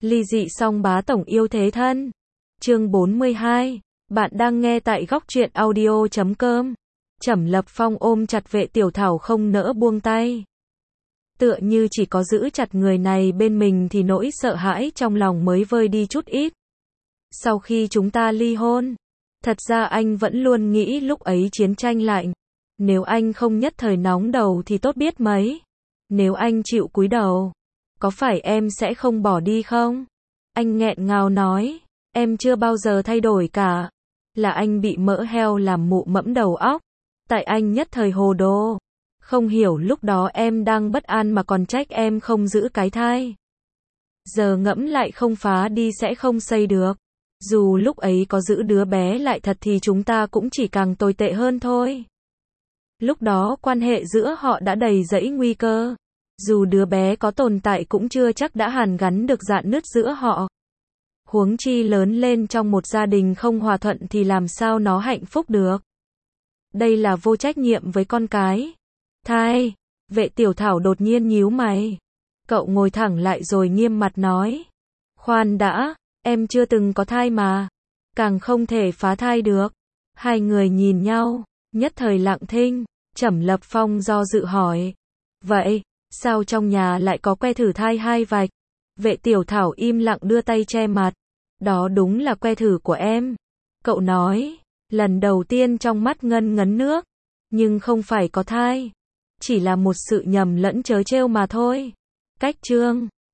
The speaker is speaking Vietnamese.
Ly dị song bá tổng yêu thế thân. Chương 42. Bạn đang nghe tại góc truyện audio.com. Trầm Lập Phong ôm chặt Vệ Tiểu Thảo không nỡ buông tay. Tựa như chỉ có giữ chặt người này bên mình thì nỗi sợ hãi trong lòng mới vơi đi chút ít. Sau khi chúng ta ly hôn, thật ra anh vẫn luôn nghĩ lúc ấy chiến tranh lạnh. Nếu anh không nhất thời nóng đầu thì tốt biết mấy. Nếu anh chịu cúi đầu, có phải em sẽ không bỏ đi không? Anh nghẹn ngào nói, em chưa bao giờ thay đổi cả. Là anh bị mỡ heo làm mụ mẫm đầu óc. Tại anh nhất thời hồ đồ. Không hiểu lúc đó em đang bất an mà còn trách em không giữ cái thai. Giờ ngẫm lại không phá đi sẽ không xây được. Dù lúc ấy có giữ đứa bé lại thật thì chúng ta cũng chỉ càng tồi tệ hơn thôi. Lúc đó quan hệ giữa họ đã đầy rẫy nguy cơ. Dù đứa bé có tồn tại cũng chưa chắc đã hàn gắn được rạn nứt giữa họ. Huống chi lớn lên trong một gia đình không hòa thuận thì làm sao nó hạnh phúc được. Đây là vô trách nhiệm với con cái. Thai. Vệ Tiểu Thảo đột nhiên nhíu mày. Cậu ngồi thẳng lại rồi nghiêm mặt nói. Khoan đã, em chưa từng có thai mà. Càng không thể phá thai được. Hai người nhìn nhau, nhất thời lặng thinh. Trầm Lập Phong do dự hỏi. Vậy, sao trong nhà lại có que thử thai hai vạch? Vệ Tiểu Thảo im lặng đưa tay che mặt. Đó đúng là que thử của em. Cậu nói, lần đầu tiên trong mắt ngân ngấn nước. Nhưng không phải có thai. Chỉ là một sự nhầm lẫn trớ trêu mà thôi. Cách chương